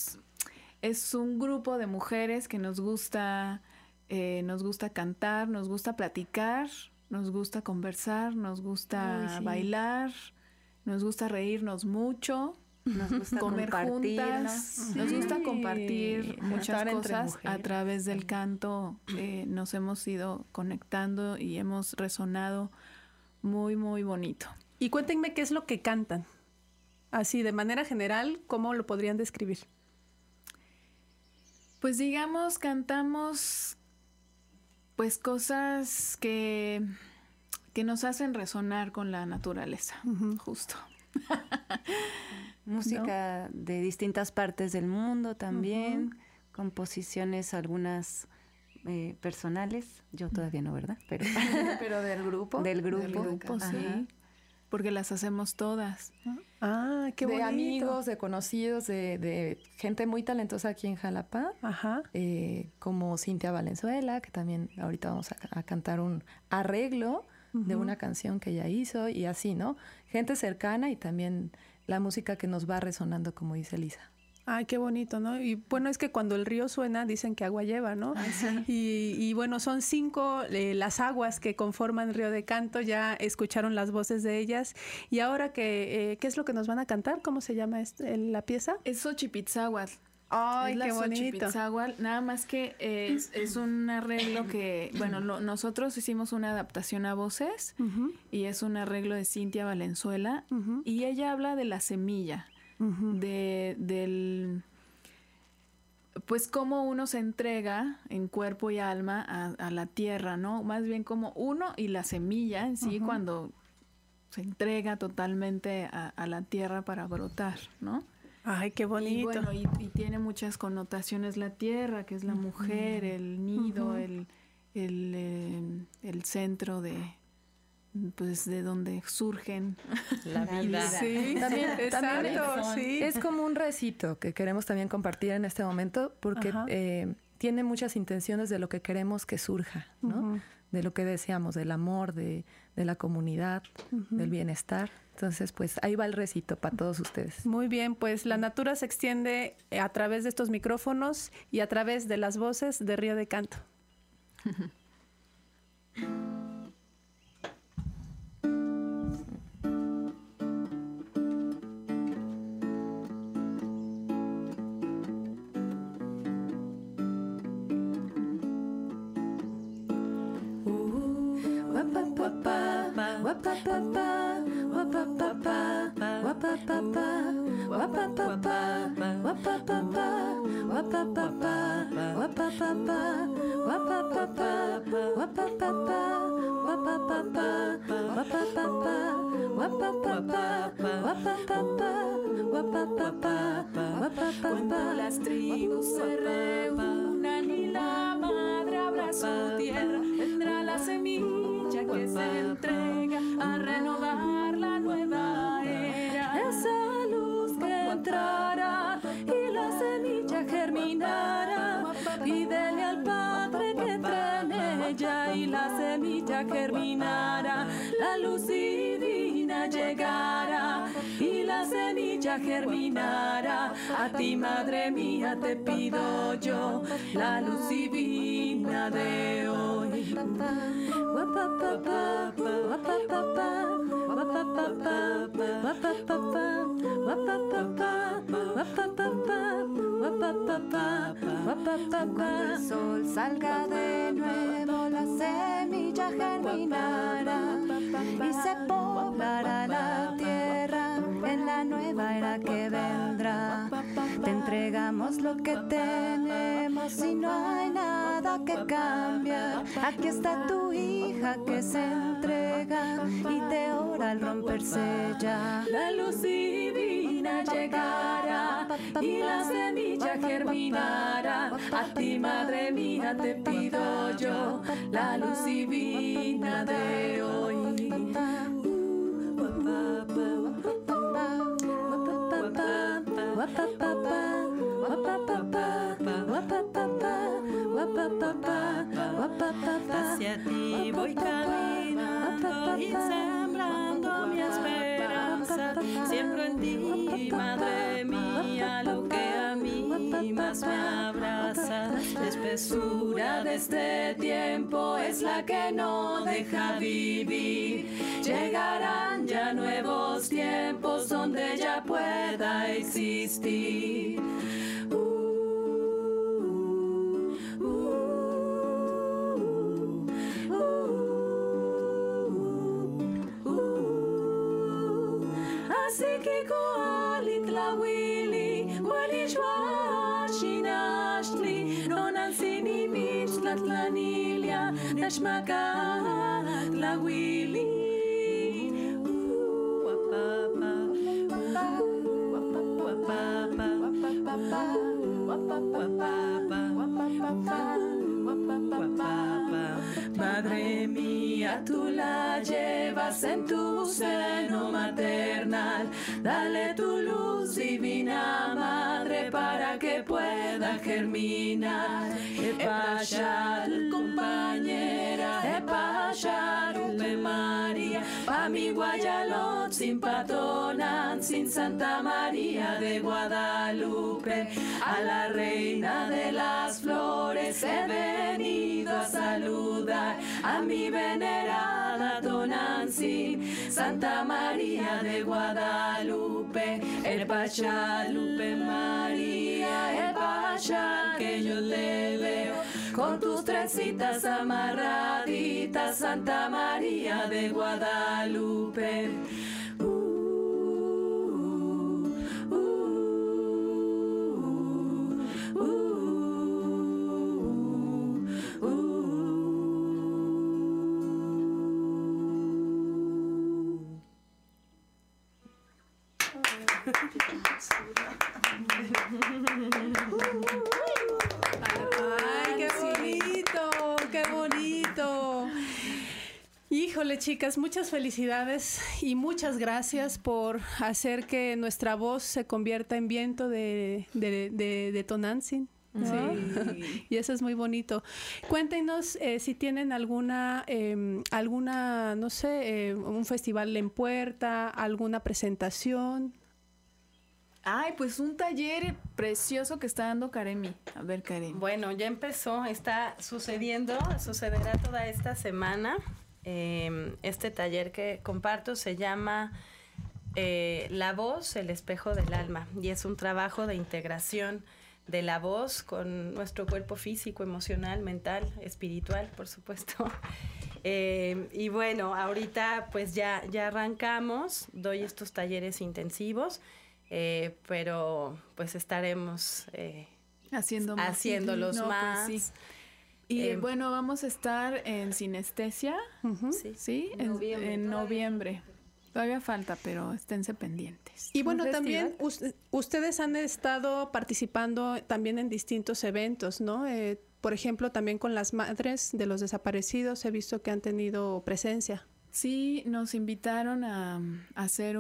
grupo de mujeres que nos gusta cantar, nos gusta platicar, nos gusta conversar, nos gusta bailar, nos gusta reírnos mucho.
Nos gusta
comer juntas,
Sí.
nos gusta compartir muchas cosas a través del canto. Nos hemos ido conectando y hemos resonado muy, muy bonito.
Y cuéntenme qué es lo que cantan. Así, de manera general, ¿cómo lo podrían describir?
Pues digamos, cantamos pues cosas que nos hacen resonar con la naturaleza, justo.
Música de distintas partes del mundo también, composiciones algunas personales, yo todavía no, ¿verdad?
Pero del grupo.
Del grupo,
sí. Porque las hacemos todas.
Ah, qué bonito.
De amigos, de conocidos, de gente muy talentosa aquí en Jalapa.
Ajá.
Como Cintia Valenzuela, que también ahorita vamos a cantar un arreglo de una canción que ella hizo y así, ¿no? Gente cercana y también la música que nos va resonando, como dice Lisa.
Ay, qué bonito, ¿no? Y bueno, es que cuando el río suena, dicen que agua lleva, ¿no? Y bueno, son 5 las aguas que conforman Río de Canto, ya escucharon las voces de ellas. Y ahora, ¿qué es lo que nos van a cantar? ¿Cómo se llama la pieza?
Es Xochipitzáhuatl.
Ay,
es
qué bonito.
Xochipitzáhuatl, nada más que es un arreglo que, bueno, nosotros hicimos una adaptación a voces y es un arreglo de Cintia Valenzuela y ella habla de la semilla. Pues cómo uno se entrega en cuerpo y alma a la tierra, ¿no? Más bien como uno y la semilla en sí cuando se entrega totalmente a la tierra para brotar, ¿no?
Ay, qué bonito.
Y bueno, y tiene muchas connotaciones la tierra, que es la mujer, el nido, el centro pues de donde surgen
la vida.
Sí,
también
sí.
Es como un recito que queremos también compartir en este momento porque tiene muchas intenciones de lo que queremos que surja, ¿no? De lo que deseamos, del amor, de la comunidad, del bienestar. Entonces, pues ahí va el recito para todos ustedes.
Muy bien, pues la natura se extiende a través de estos micrófonos y a través de las voces de Río de Canto.
Cuando las tribus se reúnan y la madre abra su tierra, vendrá la semilla que se entrega a renovar la nueva era.
Esa luz que entrará y la semilla germinará. Pídele al Padre que entre en ella y la semilla germinará. La luz divina llegará y la semilla germinará. A ti, Madre mía, te pido yo la luz divina de hoy.
Cuando el sol salga de nuevo, la semilla germinará y se poblará la tierra en la nueva era que vendrá. Te entregamos lo que tenemos y no hay nada que cambiar. Aquí está tu hija que se entrega y te ora al romperse ya.
La luz divina llegará y la semilla germinara. A ti, madre mía, te pido yo la luz divina de hoy.
Hacia ti voy caminando y sembrando mi esperanza. Siembro en ti, madre mía, lo que a mí más me abraza. La espesura de este tiempo es la que no deja vivir. Llegarán ya nuevos tiempos donde ya pueda existir. Así que koalitlahuili, walishwashinashli, nonansini mitzlatlanilia, nashmakatlahuili. Madre mía, tú la llevas en tu seno maternal. Dale tu luz divina, madre, para que pueda germinar. Epashal, compañera, Epashal, Upe María, pa' mi Guayalot, sin Patonan, sin Santa María de Guadalupe. A la reina de las flores he venido a saludar, a mi venerada Tonantzin, Santa María de Guadalupe. El Pachalupe María, el Pachal que yo te veo, con tus trencitas amarraditas, Santa María de Guadalupe.
¡Ay, qué bonito! ¡Qué bonito! Híjole, chicas, muchas felicidades y muchas gracias por hacer que nuestra voz se convierta en viento de Tonantzin, ¿no? Sí. Y eso es muy bonito. Cuéntenos si tienen alguna, no sé, un festival en puerta, alguna presentación.
Ay, pues un taller precioso que está dando Karemi. A ver, Karemi.
Bueno, ya empezó, está sucederá toda esta semana. Este taller que comparto se llama La voz, el espejo del alma, y es un trabajo de integración de la voz con nuestro cuerpo físico, emocional, mental, espiritual, por supuesto. Y bueno, ahorita pues ya arrancamos, doy estos talleres intensivos. Pero pues estaremos haciéndolos más.
Pues sí. Y bueno, vamos a estar en Sinestesia, ¿sí? En noviembre. Todavía falta, pero esténse pendientes.
Y bueno, también ustedes han estado participando también en distintos eventos, ¿no? Por ejemplo, también con las madres de los desaparecidos he visto que han tenido presencia.
Sí, nos invitaron a hacer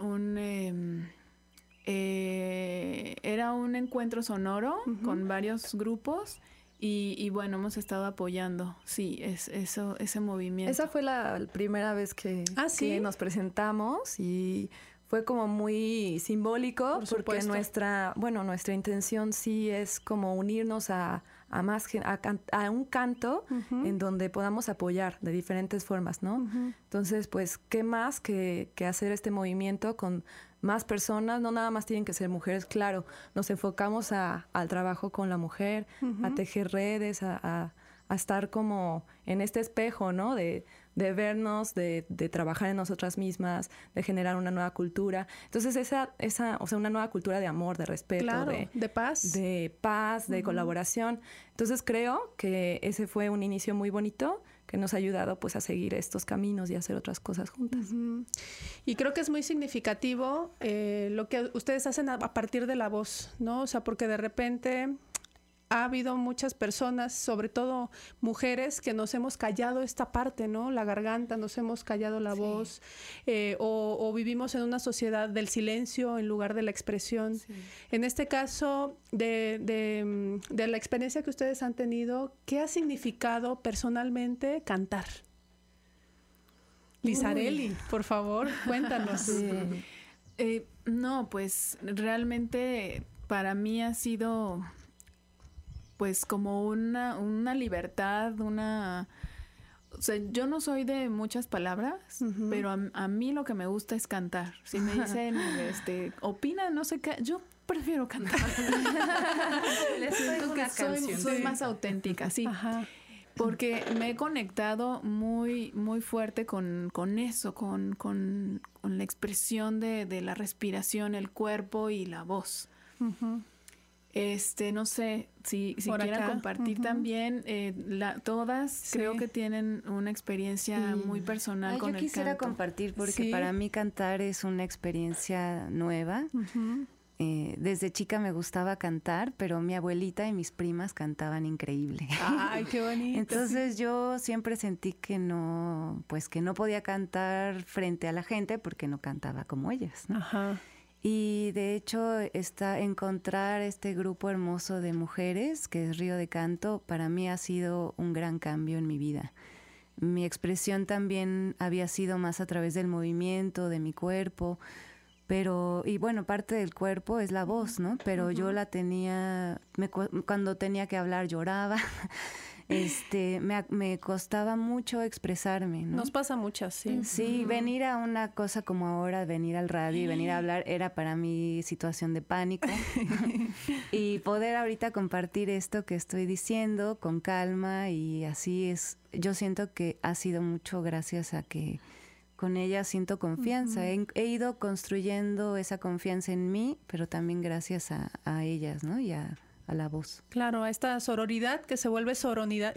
era un encuentro sonoro con varios grupos y bueno, hemos estado apoyando, ese movimiento.
Esa fue la primera vez que nos presentamos y fue como muy simbólico porque nuestra intención sí es como unirnos a un canto en donde podamos apoyar de diferentes formas, ¿no? Entonces, pues, ¿qué más que hacer este movimiento con más personas? No nada más tienen que ser mujeres, claro, nos enfocamos al trabajo con la mujer, a tejer redes, a estar como en este espejo, ¿no? De vernos, de trabajar en nosotras mismas, de generar una nueva cultura. Entonces, una nueva cultura de amor, de respeto,
claro, de paz.
De paz, de colaboración. Entonces, creo que ese fue un inicio muy bonito nos ha ayudado pues a seguir estos caminos y a hacer otras cosas juntas.
Y creo que es muy significativo lo que ustedes hacen a partir de la voz, ¿no? O sea, porque de repente ha habido muchas personas, sobre todo mujeres, que nos hemos callado esta parte, ¿no? La garganta, nos hemos callado la voz, o vivimos en una sociedad del silencio en lugar de la expresión. Sí. En este caso, de la experiencia que ustedes han tenido, ¿qué ha significado personalmente cantar? Lisareli, por favor, cuéntanos.
Sí. No, pues realmente para mí ha sido pues como una libertad, o sea, yo no soy de muchas palabras, pero a mí lo que me gusta es cantar. Si me dicen, opina, no sé qué, yo prefiero cantar. Soy más auténtica, sí. Ajá. Porque me he conectado muy, muy fuerte con eso, con la expresión de la respiración, el cuerpo y la voz. No sé si quieran compartir también, todas creo que tienen una experiencia muy personal con el canto.
Yo quisiera compartir porque para mí cantar es una experiencia nueva. Desde chica me gustaba cantar, pero mi abuelita y mis primas cantaban increíble.
¡Ay, qué bonito!
Entonces yo siempre sentí que no podía cantar frente a la gente porque no cantaba como ellas, ¿no? Ajá. Y de hecho encontrar este grupo hermoso de mujeres que es Río de Canto para mí ha sido un gran cambio en mi vida. Mi expresión también había sido más a través del movimiento de mi cuerpo, y bueno, parte del cuerpo es la voz, ¿no? Pero yo la tenía, cuando tenía que hablar lloraba. Me costaba mucho expresarme, ¿no?
Nos pasa muchas, sí.
Sí, venir a una cosa como ahora, venir al radio y venir a hablar, era para mí situación de pánico. Y poder ahorita compartir esto que estoy diciendo con calma y así es. Yo siento que ha sido mucho gracias a que con ella siento confianza. He ido construyendo esa confianza en mí, pero también gracias a ellas, ¿no? Y a la voz.
Claro, a esta sororidad que se vuelve sonoridad.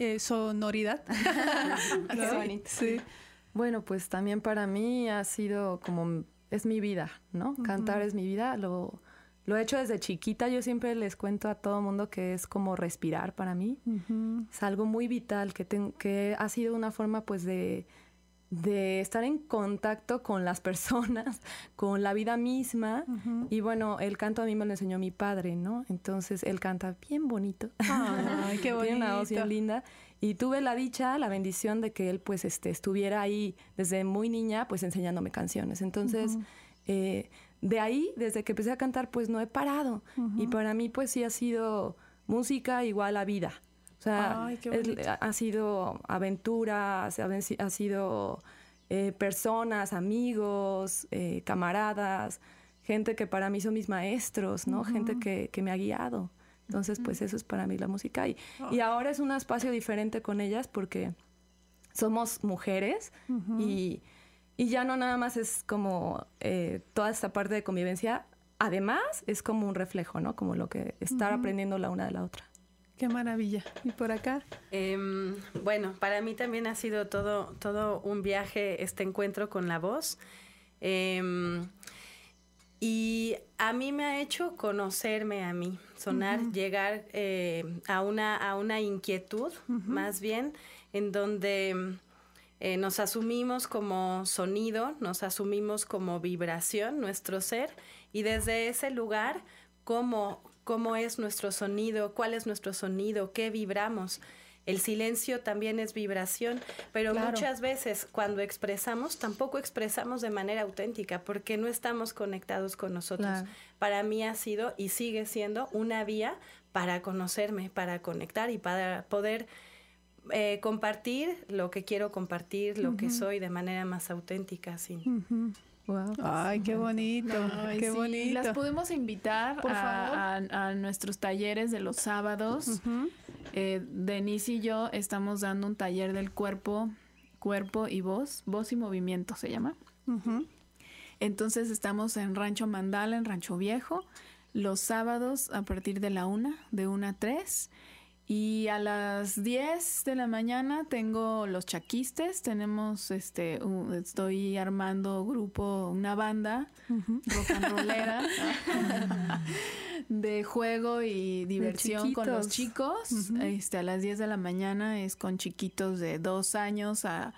Qué bonito. Sí. Bueno, pues también para mí ha sido como, es mi vida, ¿no? Cantar es mi vida, lo he hecho desde chiquita. Yo siempre les cuento a todo mundo que es como respirar para mí. Es algo muy vital, que ha sido una forma pues de estar en contacto con las personas, con la vida misma. Y bueno, el canto a mí me lo enseñó mi padre, ¿no? Entonces él canta bien bonito.
Ay, qué bonito.
Tiene una voz bien linda. Y tuve la dicha, la bendición de que él pues estuviera ahí desde muy niña pues enseñándome canciones. Entonces de ahí, desde que empecé a cantar pues no he parado. Y para mí pues sí ha sido música igual a vida. O sea, ha sido aventuras, ha sido personas, amigos, camaradas, gente que para mí son mis maestros, ¿no? Gente que me ha guiado. Entonces, pues eso es para mí la música. Y ahora es un espacio diferente con ellas porque somos mujeres y ya no nada más es como toda esta parte de convivencia. Además, es como un reflejo, ¿no? Como lo que estar aprendiendo la una de la otra.
Qué maravilla. ¿Y por acá?
Bueno, para mí también ha sido todo un viaje este encuentro con la voz. Y a mí me ha hecho conocerme a mí, llegar a una inquietud, más bien, en donde nos asumimos como sonido, nos asumimos como vibración, nuestro ser, y desde ese lugar, ¿Cómo es nuestro sonido? ¿Cuál es nuestro sonido? ¿Qué vibramos? El silencio también es vibración, pero muchas veces cuando expresamos, tampoco expresamos de manera auténtica porque no estamos conectados con nosotros. Claro. Para mí ha sido y sigue siendo una vía para conocerme, para conectar y para poder compartir lo que quiero compartir, lo que soy de manera más auténtica. Sí.
Wow. Ay, qué bonito, qué bonito.
Las podemos invitar a nuestros talleres de los sábados. Denise y yo estamos dando un taller del cuerpo y voz y movimiento se llama. Entonces estamos en Rancho Mandala, en Rancho Viejo, los sábados a partir de la 1, de 1 a 3. Y a las 10 de la mañana tengo los chaquistes. Tenemos, estoy armando una banda rock and rollera de juego y diversión con los chicos. A las 10 de la mañana es con chiquitos de 2 años a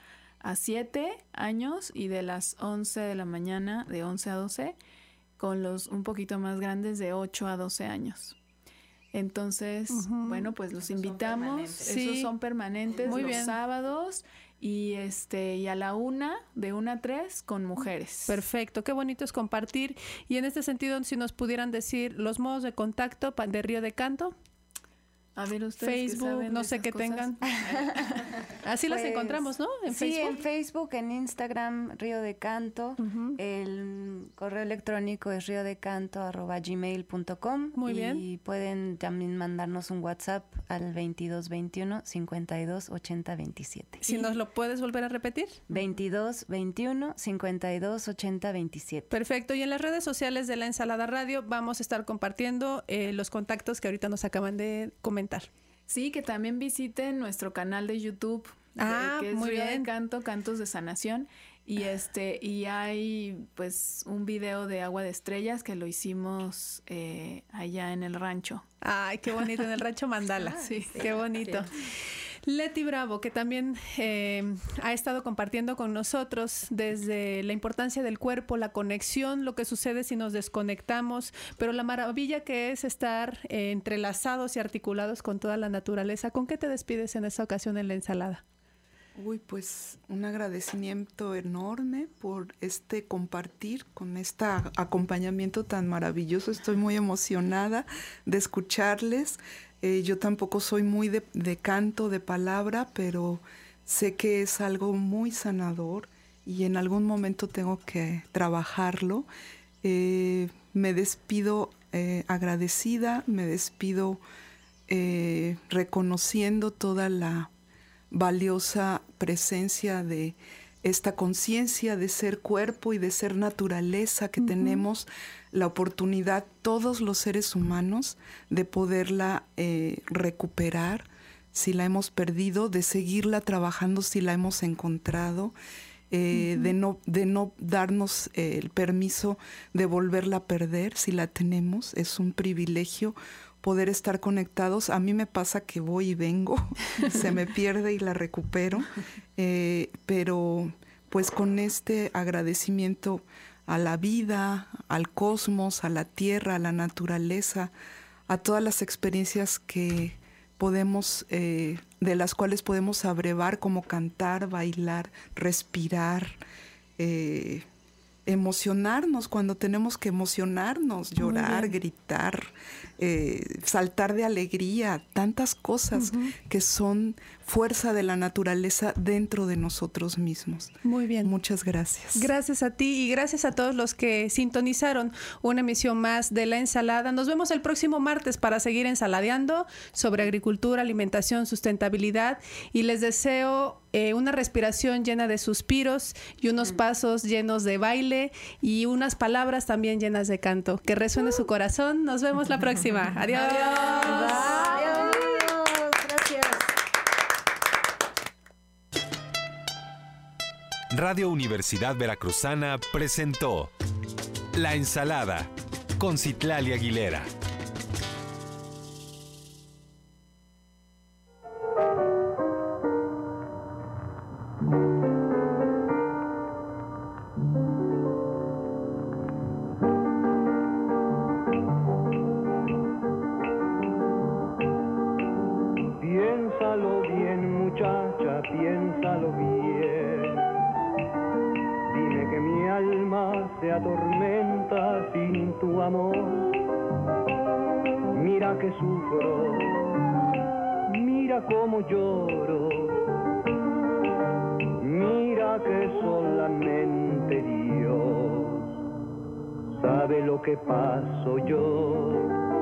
7 años, y de las 11 de la mañana, de 11 a 12, con los un poquito más grandes de 8 a 12 años. Entonces, bueno, pues los invitamos. Esos son permanentes
Muy
los
bien.
sábados, y a la 1, de 1 a 3, con mujeres.
Perfecto, qué bonito es compartir. Y en este sentido, si nos pudieran decir los modos de contacto de Río de Canto.
A ver, ustedes
Facebook, no sé qué tengan. Así las encontramos, ¿no?
En Facebook. En Facebook, en Instagram, Río de Canto. El correo electrónico es riodecanto@gmail.com.
Muy bien.
Y pueden también mandarnos un WhatsApp al 2221 52 80 27.
Si nos lo puedes volver a repetir.
2221 52 80 27.
Perfecto. Y en las redes sociales de La Ensalada Radio vamos a estar compartiendo los contactos que ahorita nos acaban de comentar.
Sí, que también visiten nuestro canal de YouTube, que es
muy
Río
bien.
de Canto, Cantos de Sanación, y hay pues un video de Agua de Estrellas que lo hicimos allá en el rancho.
Ay, qué bonito, en el rancho Mandala.
Sí,
qué bonito. Sí. Leti Bravo, que también ha estado compartiendo con nosotros desde la importancia del cuerpo, la conexión, lo que sucede si nos desconectamos, pero la maravilla que es estar entrelazados y articulados con toda la naturaleza. ¿Con qué te despides en esta ocasión en La Ensalada?
Uy, pues un agradecimiento enorme por compartir con este acompañamiento tan maravilloso. Estoy muy emocionada de escucharles. Yo tampoco soy muy de canto, de palabra, pero sé que es algo muy sanador y en algún momento tengo que trabajarlo. Me despido agradecida, me despido reconociendo toda la valiosa presencia de esta conciencia de ser cuerpo y de ser naturaleza que tenemos la oportunidad todos los seres humanos de poderla recuperar si la hemos perdido, de seguirla trabajando si la hemos encontrado, de no darnos el permiso de volverla a perder si la tenemos. Es un privilegio poder estar conectados. A mí me pasa que voy y vengo, se me pierde y la recupero, pero pues con este agradecimiento a la vida, al cosmos, a la tierra, a la naturaleza, a todas las experiencias que podemos, de las cuales podemos abrevar, como cantar, bailar, respirar, emocionarnos cuando tenemos que emocionarnos, llorar, gritar, saltar de alegría, tantas cosas que son fuerza de la naturaleza dentro de nosotros mismos.
Muy bien.
Muchas gracias.
Gracias a ti y gracias a todos los que sintonizaron una emisión más de La Ensalada. Nos vemos el próximo martes para seguir ensaladeando sobre agricultura, alimentación, sustentabilidad, y les deseo una respiración llena de suspiros y unos pasos llenos de baile y unas palabras también llenas de canto. Que resuene su corazón. Nos vemos la próxima. Adiós.
Adiós. Gracias.
Radio Universidad Veracruzana presentó La Ensalada con Citlali Aguilera.
Piénsalo bien, muchacha, piénsalo bien. Dime que mi alma se atormenta sin tu amor. Mira que sufro, mira cómo lloro. Mira que solamente Dios sabe lo que paso yo.